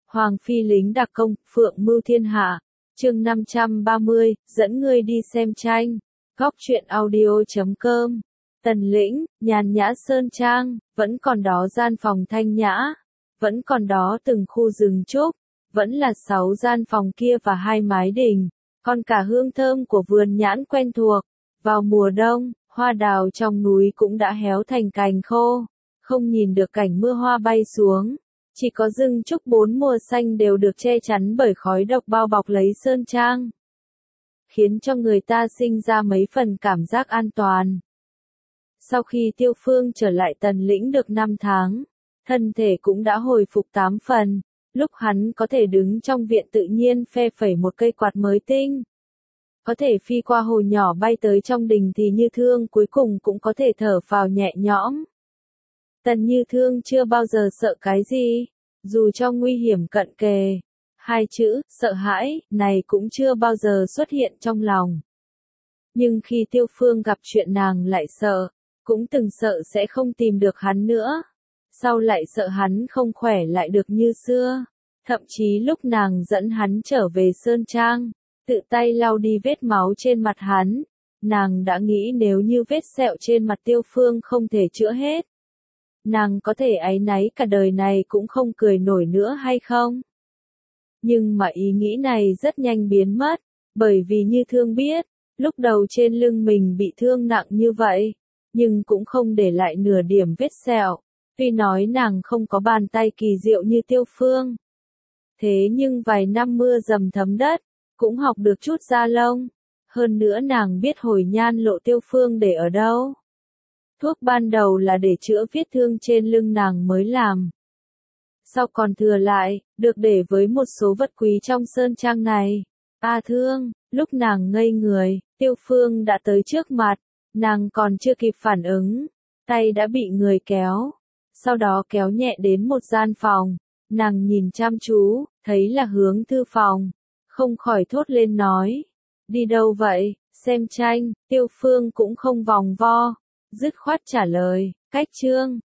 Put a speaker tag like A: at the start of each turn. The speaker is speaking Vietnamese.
A: Hoàng phi lính đặc công, phượng mưu thiên hạ. Chương 530, dẫn ngươi đi xem tranh. Góc truyện audio.com. Tần Lĩnh, nhàn nhã sơn trang, vẫn còn đó gian phòng thanh nhã, vẫn còn đó từng khu rừng trúc, vẫn là 6 gian phòng kia và 2 mái đình, còn cả hương thơm của vườn nhãn quen thuộc. Vào mùa đông, hoa đào trong núi cũng đã héo thành cành khô, không nhìn được cảnh mưa hoa bay xuống. Chỉ có rừng trúc 4 mùa xanh đều được che chắn bởi khói độc bao bọc lấy sơn trang, khiến cho người ta sinh ra mấy phần cảm giác an toàn. Sau khi Tiêu Phương trở lại Tần Lĩnh được 5 tháng, thân thể cũng đã hồi phục 8 phần, lúc hắn có thể đứng trong viện tự nhiên phe phẩy một cây quạt mới tinh. Có thể phi qua hồ nhỏ bay tới trong đình thì Như Thương cuối cùng cũng có thể thở phào nhẹ nhõm. Tần Như Thương chưa bao giờ sợ cái gì, dù cho nguy hiểm cận kề. 2 chữ, sợ hãi, này cũng chưa bao giờ xuất hiện trong lòng. Nhưng khi Tiêu Phương gặp chuyện nàng lại sợ, cũng từng sợ sẽ không tìm được hắn nữa. Sau lại sợ hắn không khỏe lại được như xưa. Thậm chí lúc nàng dẫn hắn trở về Sơn Trang, tự tay lau đi vết máu trên mặt hắn, nàng đã nghĩ nếu như vết sẹo trên mặt Tiêu Phương không thể chữa hết, nàng có thể áy náy cả đời này cũng không cười nổi nữa hay không? Nhưng mà ý nghĩ này rất nhanh biến mất, bởi vì Như Thương biết, lúc đầu trên lưng mình bị thương nặng như vậy, nhưng cũng không để lại nửa điểm vết sẹo. Tuy nói nàng không có bàn tay kỳ diệu như Tiêu Phương, thế nhưng vài năm mưa dầm thấm đất, cũng học được chút da lông. Hơn nữa nàng biết hồi nhan lộ Tiêu Phương để ở đâu. Thuốc ban đầu là để chữa vết thương trên lưng nàng mới làm. Sau còn thừa lại, được để với một số vật quý trong sơn trang này. Thương, lúc nàng ngây người, Tiêu Phương đã tới trước mặt, nàng còn chưa kịp phản ứng, tay đã bị người kéo. Sau đó kéo nhẹ đến một gian phòng, nàng nhìn chăm chú, thấy là hướng thư phòng, không khỏi thốt lên nói. Đi đâu vậy, xem tranh, Tiêu Phương cũng không vòng vo, dứt khoát trả lời, cách chương.